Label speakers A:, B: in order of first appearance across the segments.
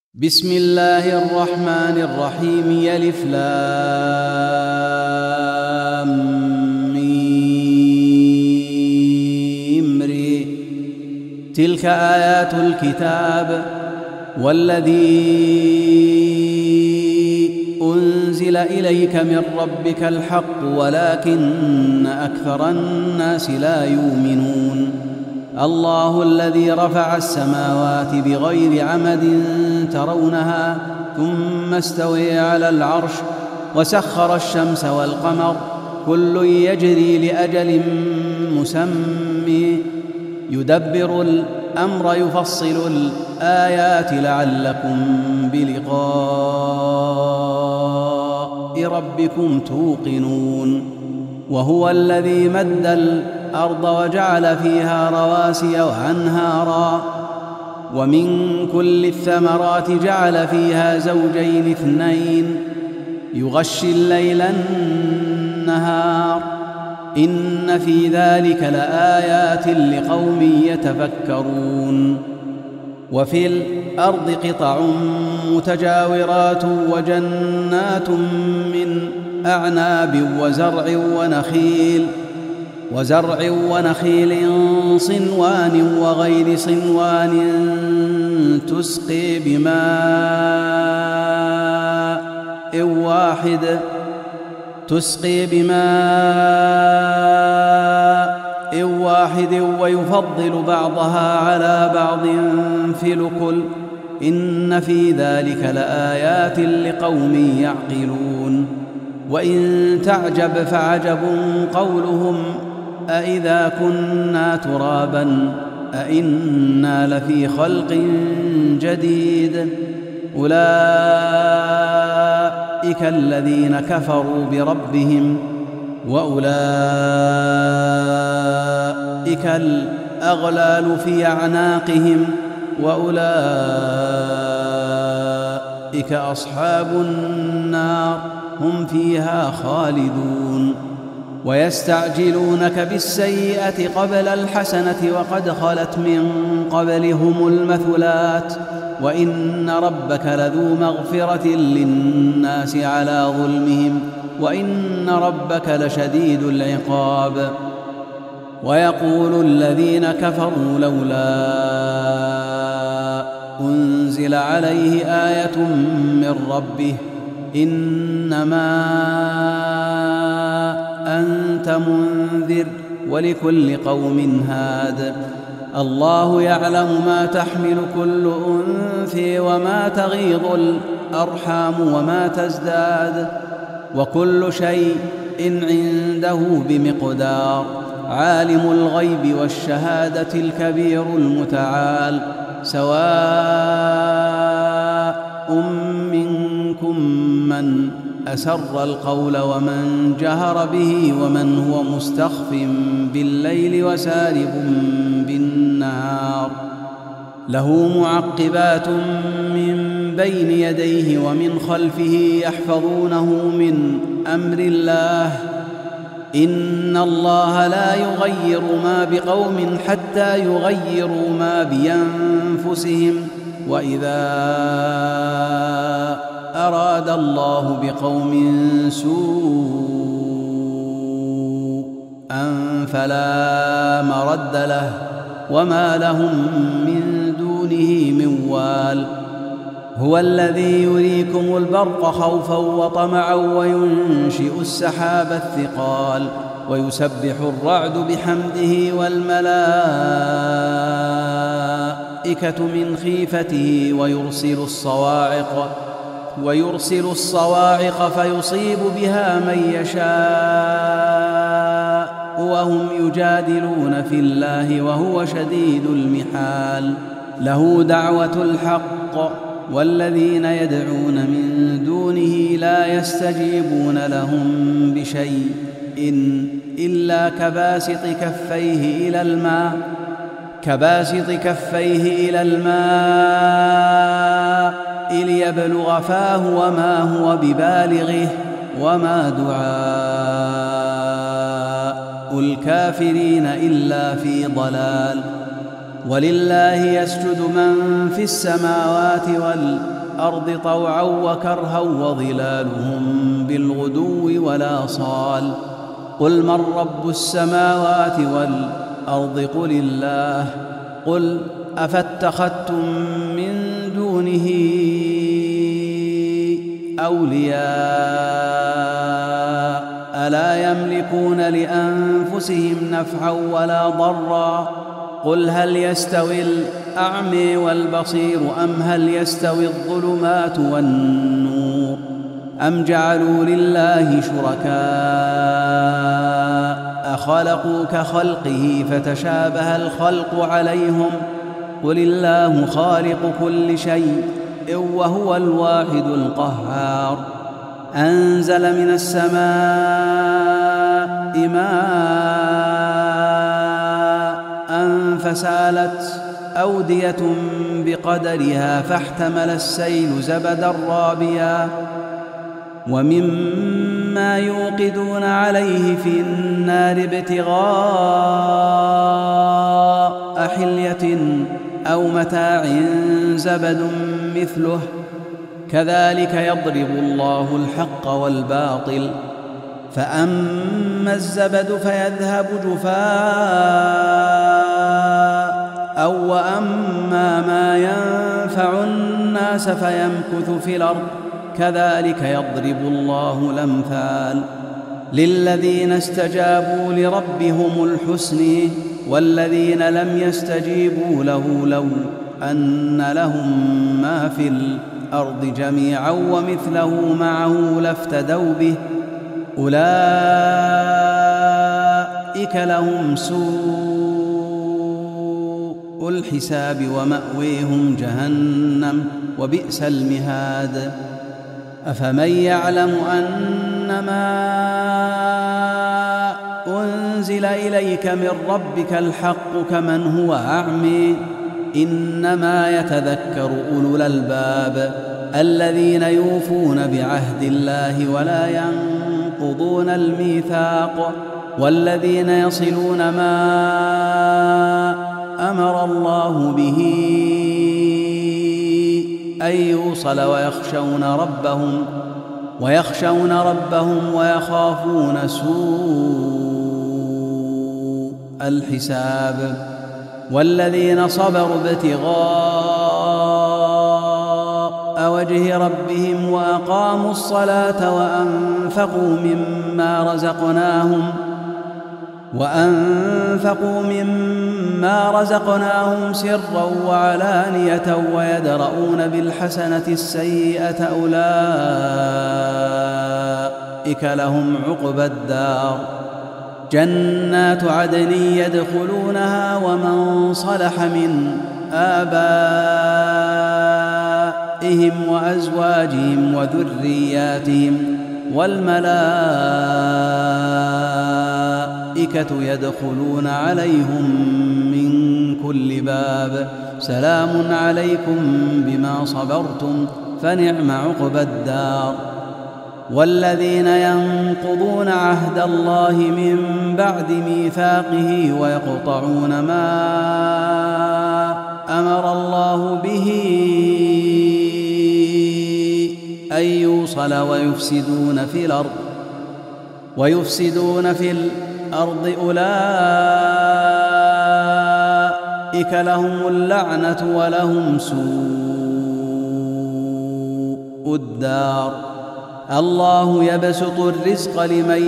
A: بسم الله الرحمن الرحيم يلف لام ميم ري تلك آيات الكتاب والذي أنزل إليك من ربك الحق ولكن أكثر الناس لا يؤمنون الله الذي رفع السماوات بغير عمد ترونها ثم استوى على العرش وسخر الشمس والقمر كل يجري لأجل مسمى يدبر الأمر يفصل الآيات لعلكم بلقاء ربكم توقنون وهو الذي مد الأرض وجعل فيها رواسي وأنهارا ومن كل الثمرات جعل فيها زوجين اثنين يغشي الليل النهار إن في ذلك لآيات لقوم يتفكرون وفي الأرض قطع متجاورات وجنات من أعناب وزرع ونخيل صنوان وغير صنوان تسقي بماء واحد ويفضل بعضها على بعض في الأكل إن في ذلك لآيات لقوم يعقلون وإن تعجب فعجب قولهم أإذا كنا ترابا أإنا لفي خلق جديد أولئك الذين كفروا بربهم وأولئك الأغلال في أعناقهم وأولئك أصحاب النار هم فيها خالدون ويستعجلونك بالسيئة قبل الحسنة وقد خلت من قبلهم المثلات وإن ربك لذو مغفرة للناس على ظلمهم وإن ربك لشديد العقاب ويقول الذين كفروا لولا أنزل عليه آية من ربه إنما أنت منذر ولكل قوم هاد الله يعلم ما تحمل كل أنثى وما تغيض الأرحام وما تزداد وكل شيء عنده بمقدار عالم الغيب والشهادة الكبير المتعال سواء منكم من أسر القول ومن جهر به ومن هو مستخف بالليل وسارب بالنهار له معقبات من بين يديه ومن خلفه يحفظونه من أمر الله إن الله لا يغير ما بقوم حتى يغيروا ما بأنفسهم وإذا أراد الله بقوم سوءا فلا مرد له وما لهم من دونه من وال هو الذي يريكم البرق خوفا وطمعا وينشئ السحاب الثقال ويسبح الرعد بحمده والملائكة من خيفته ويرسل الصواعق فيصيب بها من يشاء وهم يجادلون في الله وهو شديد المحال له دعوة الحق والذين يدعون من دونه لا يستجيبون لهم بشيء إلا كباسط كفيه إلى الماء ليبلغ فاه وما هو ببالغه وما دعاء الكافرين إلا في ضلال ولله يسجد من في السماوات والأرض الأرض طوعا وكرها وظلالهم بالغدو والآصال قل من رب السماوات والأرض قل الله قل أفاتخذتم من دونه أولياء ألا يملكون لأنفسهم نفعا ولا ضرا قل هل يستوي الأعمى والبصير أم هل يستوي الظلمات والنور أم جعلوا لله شركاء خلقوا كخلقه فتشابه الخلق عليهم قل الله خالق كل شيء وهو الواحد القهار أنزل من السماء ماء فسالت أودية بقدرها فاحتمل السيل زبدا رابيا ومما يوقدون عليه في النار ابتغاء حلية أو متاع زبد مثله كذلك يضرب الله الحق والباطل فأما الزبد فيذهب جفاء وأما ما ينفع الناس فيمكث في الأرض كذلك يضرب الله الأمثال للذين استجابوا لربهم الحسن والذين لم يستجيبوا له لو أن لهم ما في الأرض جميعا ومثله معه لافتدوا به أولئك لهم سوء الحساب ومأويهم جهنم وبئس المهاد أفمن يعلم أنما أنزل إليك من ربك الحق كمن هو أعمى إنما يتذكر أولو الألباب الذين يوفون بعهد الله ولا ينقضون الميثاق والذين يصلون ما أمر الله به أن يوصل ويخشون ربهم ويخافون سوء الحساب والذين صبروا ابتغاء وجه ربهم وأقاموا الصلاة وأنفقوا مما رزقناهم سرا وعلانية ويدرؤون بالحسنة السيئة أولئك لهم عقبى الدار جنات عدن يدخلونها ومن صلح من آبائهم وأزواجهم وذرياتهم والملائكة يدخلون عليهم من كل باب سلام عليكم بما صبرتم فنعم عقبى الدار والذين ينقضون عهد الله من بعد ميثاقه ويقطعون ما أمر الله به أن يوصل ويفسدون في الأرض أولئك لهم اللعنة ولهم سوء الدار الله يبسط الرزق لمن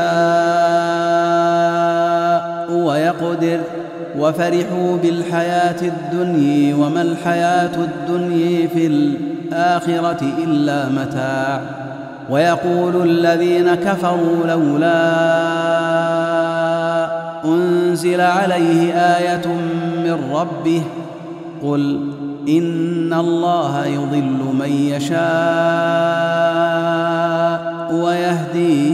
A: يشاء ويقدر وفرحوا بالحياة الدنيا وما الحياة الدنيا في الآخرة إلا متاع ويقول الذين كفروا لولا أنزل عليه آية من ربه قل إن الله يضل من يشاء ويهدي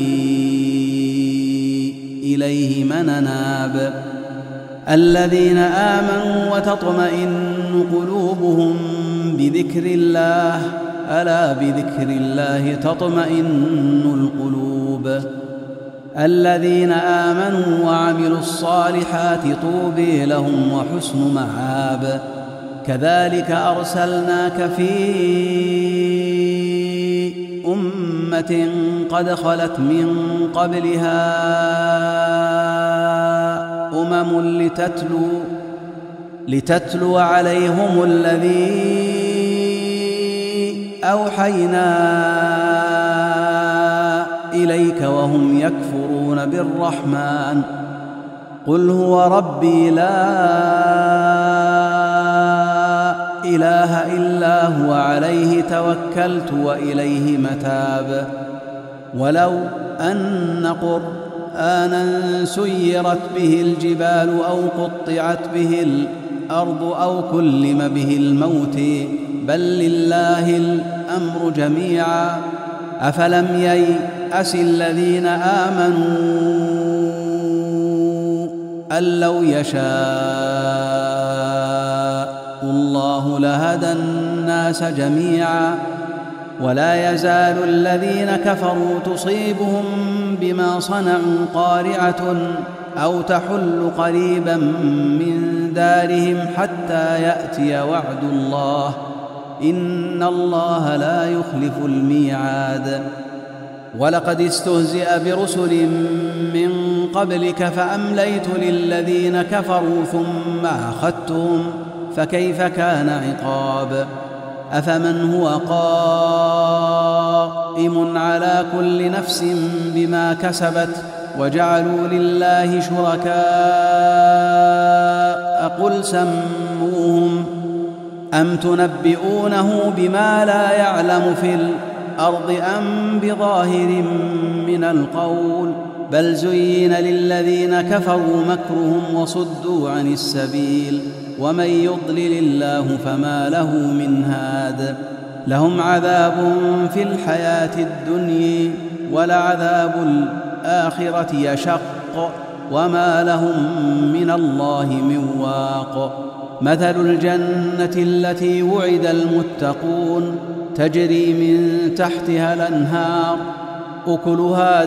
A: إليه من أناب الذين آمنوا وتطمئن قلوبهم بذكر الله ألا بذكر الله تطمئن القلوب الذين آمنوا وعملوا الصالحات طوبى لهم وحسن مآب كذلك أرسلناك في أمة قد خلت من قبلها لتتلو عليهم الذي أوحينا إليك وهم يكفرون بالرحمن. قل هو ربي لا إله إلا هو عليه توكلت وإليه متاب. ولو أن قرآنا سيرت به الجبال أو قطعت به الأرض أو كلم به الموت بل لله الأمر جميعا أفلم ييأس الذين آمنوا أن لو يشاء الله لهدى الناس جميعا ولا يزال الذين كفروا تصيبهم بما صنعوا قارعة أو تحل قريبا من دارهم حتى يأتي وعد الله إن الله لا يخلف الميعاد. ولقد استهزئ برسل من قبلك فأمليت للذين كفروا ثم أخذتهم فكيف كان عقاب. أفمن هو قائم على كل نفس بما كسبت وجعلوا لله شركاء قل سموهم أم تنبئونه بما لا يعلم في الأرض أم بظاهر من القول بل زين للذين كفروا مكرهم وصدوا عن السبيل ومن يضلل الله فما له من هاد. لهم عذاب في الحياة الدنيا ولعذاب الآخرة يشق وما لهم من الله من واق. مثل الجنة التي وعد المتقون تجري من تحتها الأنهار أكلها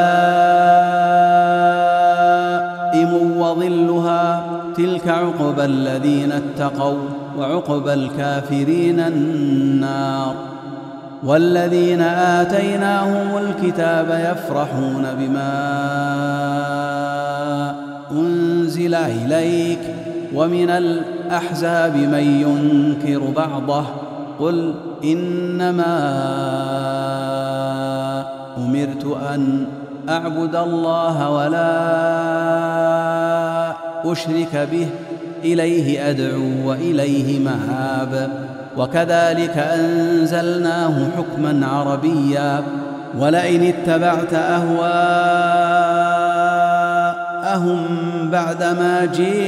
A: دائم وظلها تلك عقبى الذين اتقوا وعقبى الكافرين النار. والذين آتيناهم الكتاب يفرحون بما أنزل إليك ومن الأحزاب من ينكر بعضه قل إنما أمرت أن أعبد الله ولا أشرك به إليه أدعو وإليه مآب. وكذلك أنزلناه حكما عربيا ولئن اتبعت أهواءهم بعدما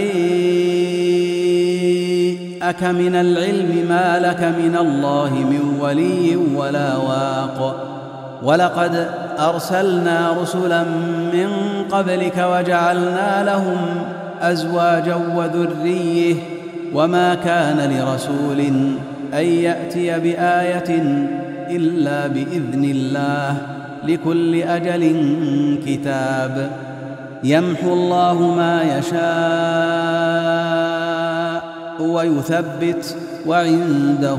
A: جاءك من العلم ما لك من الله من ولي ولا واق. ولقد أرسلنا رسلا من قبلك وجعلنا لهم أزواجا وذرية وما كان لرسول أن يأتي بآية إلا بإذن الله لكل أجل كتاب. يمحو الله ما يشاء ويثبت وعنده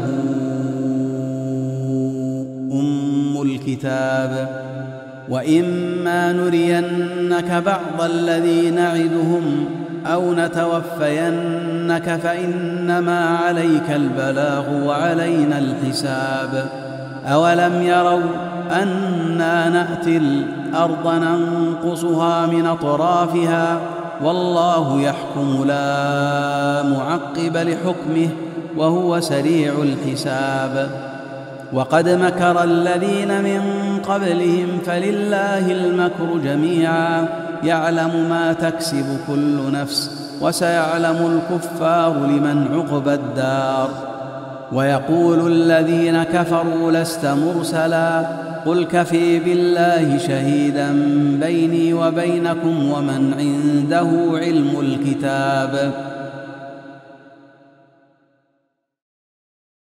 A: أم الكتاب. وإما نرينك بعض الذي نعدهم أو نتوفينك فإنما عليك البلاغ وعلينا الحساب. أولم يروا أنا نأتي الأرض ننقصها من أطرافها والله يحكم لا معقب لحكمه وهو سريع الحساب. وقد مكر الذين من قبلهم فلله المكر جميعا يعلم ما تكسب كل نفس وسيعلم الكفار لمن عقبى الدار. ويقول الذين كفروا لست مرسلا قل كفي بالله شهيدا بيني وبينكم ومن عنده علم الكتاب.